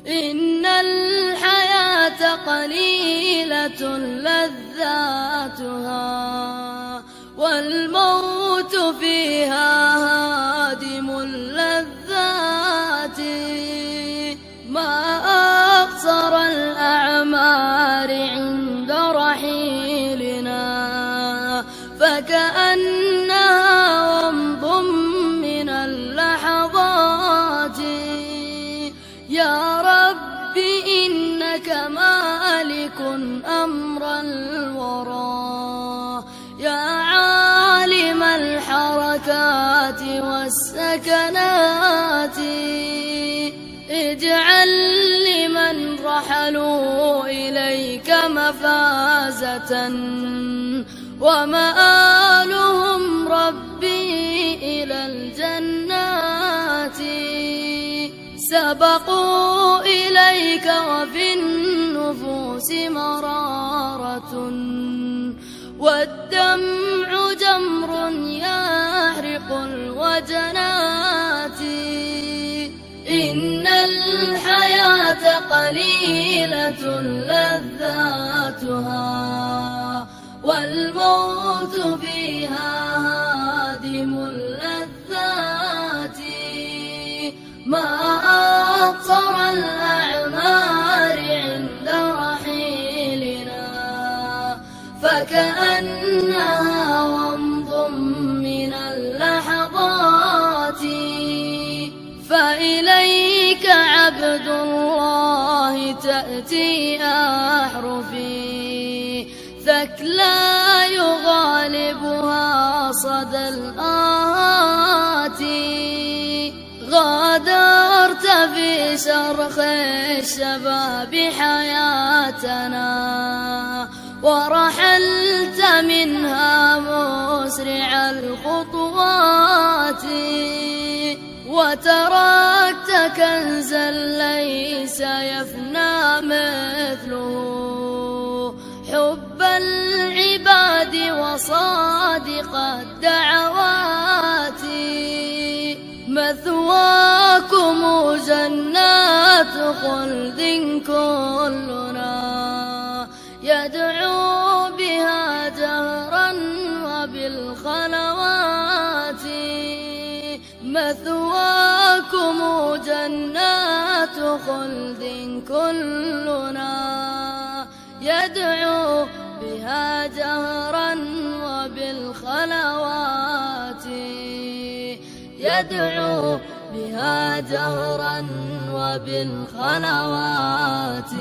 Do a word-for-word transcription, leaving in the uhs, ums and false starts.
إن الحياة قليلة لذاتها والموت فيها هادم اللذات. ما أقصر الأعمار عند رحيلنا فكأنها ومض من اللحظات. يا رب إنك مالك أمر الورى يا عالم الحركات والسكنات. اجعل لمن رحلوا إليك مفازة ومآلهم ربي إلى الجنات. سبقوا إليك وفي النفوس مرارة والدمع جمر يحرق الوجنات. إن الحياة قليلة لذاتها والموت فيها هادم اللذات. ما أقصر الأعمار عند رحيلنا فكأنها ومض من اللحظات. فإليك عبد الله تأتي أحرفي ثكلى يغالبها صدى الآهات. غادرت في شرخ الشباب حياتنا ورحلت منها مسرع الخطوات. وتركت كنزا ليس يفنى مثله حب العباد وصادق الدعوات. مثواكم جنات خلد كلنا يدعو بها جهرا وبالخلوات. مثواكم جنات خلد كلنا يدعو بها جهرا وبالخلوات. يدعو بها جهرا وبالخلوات.